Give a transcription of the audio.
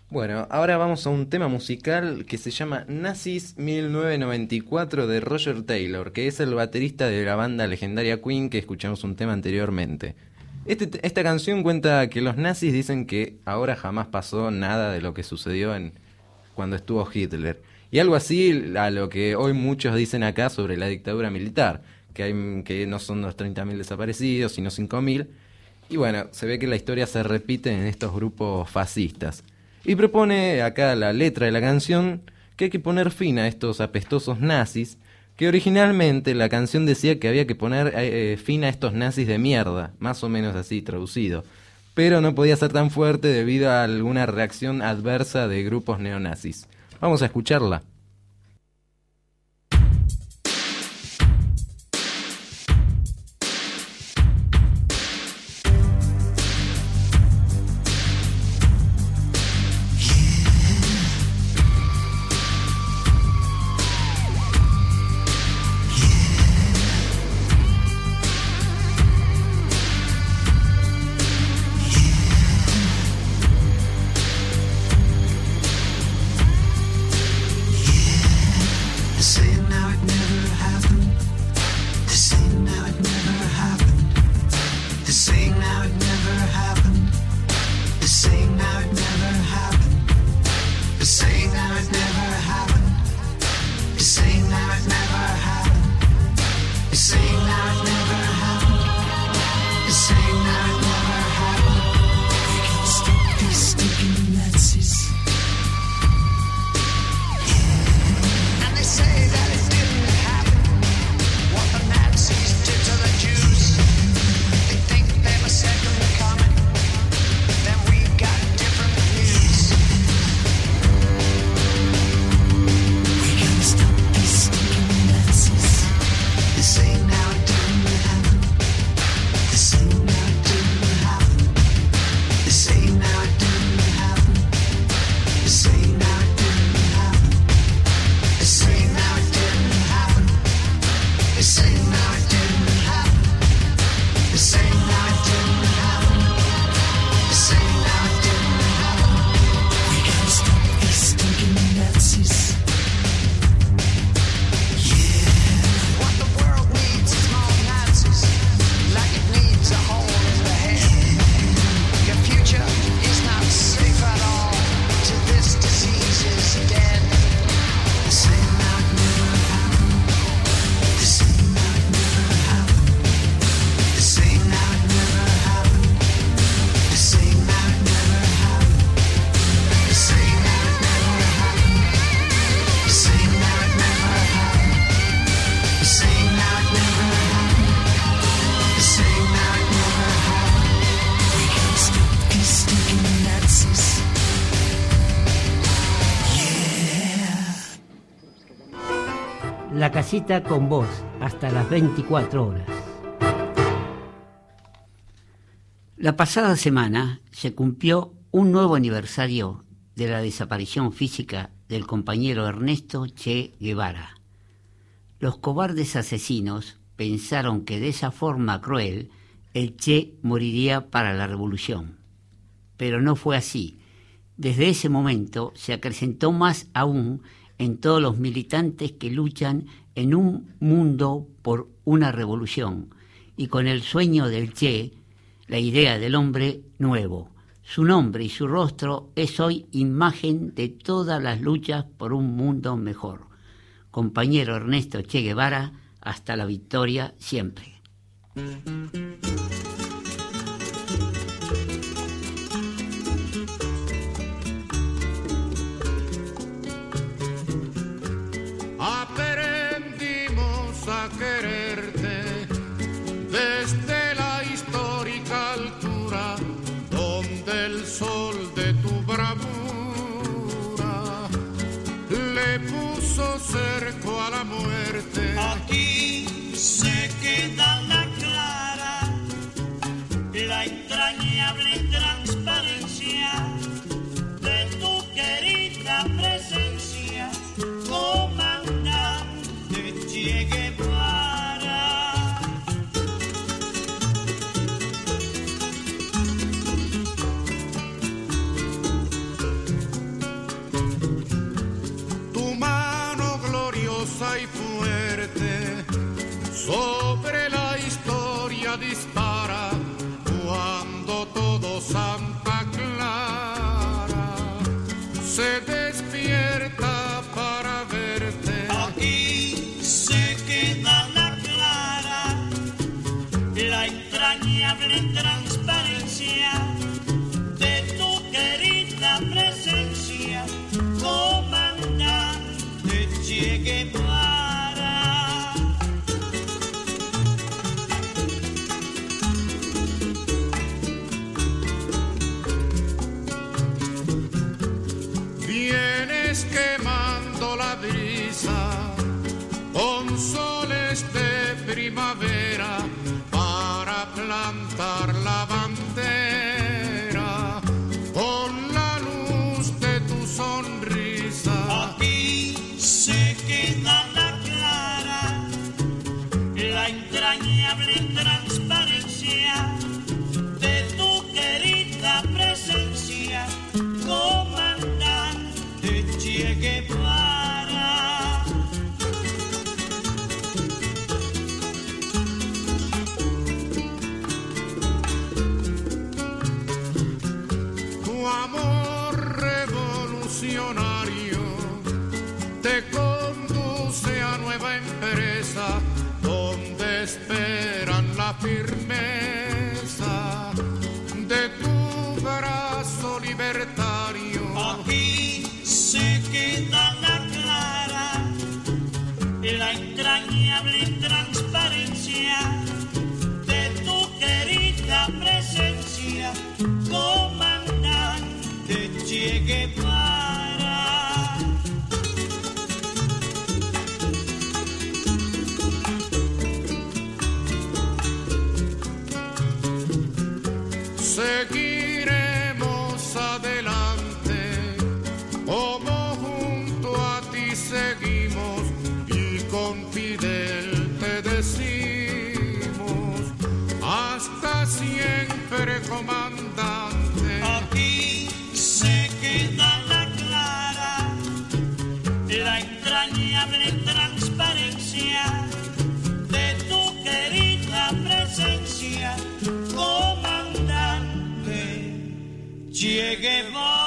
Bueno, ahora vamos a un tema musical que se llama Nazis 1994 de Roger Taylor, que es el baterista de la banda legendaria Queen, que escuchamos un tema anteriormente. Esta canción cuenta que los nazis dicen que ahora jamás pasó nada de lo que sucedió cuando estuvo Hitler. Y algo así a lo que hoy muchos dicen acá sobre la dictadura militar, que no son los 30.000 desaparecidos, sino 5.000. Y bueno, se ve que la historia se repite en estos grupos fascistas. Y propone acá la letra de la canción que hay que poner fin a estos apestosos nazis, que originalmente la canción decía que había que poner fin a estos nazis de mierda, más o menos así traducido, pero no podía ser tan fuerte debido a alguna reacción adversa de grupos neonazis. Vamos a escucharla. La casita con vos, hasta las 24 horas. La pasada semana se cumplió un nuevo aniversario de la desaparición física del compañero Ernesto Che Guevara. Los cobardes asesinos pensaron que de esa forma cruel el Che moriría para la revolución. Pero no fue así. Desde ese momento se acrecentó más aún en todos los militantes que luchan en un mundo por una revolución y con el sueño del Che, la idea del hombre nuevo. Su nombre y su rostro es hoy imagen de todas las luchas por un mundo mejor. Compañero Ernesto Che Guevara, hasta la victoria siempre. Aprendimos a quererte desde la histórica altura donde el sol de tu bravura le puso cerco a la muerte. Aquí se queda la clara se despierta para verte. Aquí se queda la clara, la entrañable transparencia de tu querida presencia, comandante Che Guevara. Vienes quemando la brisa con soles de primavera para plantar la bandera con la luz de tu sonrisa. Aquí se queda la clara, la entrañable transparencia de tu querida presencia, comandante Che Guevara. Tu amor revolucionario te conduce a nueva empresa donde esperan la firmeza de tu brazo libertario. Aquí se queda la clara, la entrañable transparencia de tu querida presencia, comandante Che Guevara. Seguiremos adelante, como junto a ti seguimos, y con Fidel te decimos, hasta siempre, comandante. Aquí se queda la clara, la entrañable transparencia de tu querida presencia, comandante Che Guevara.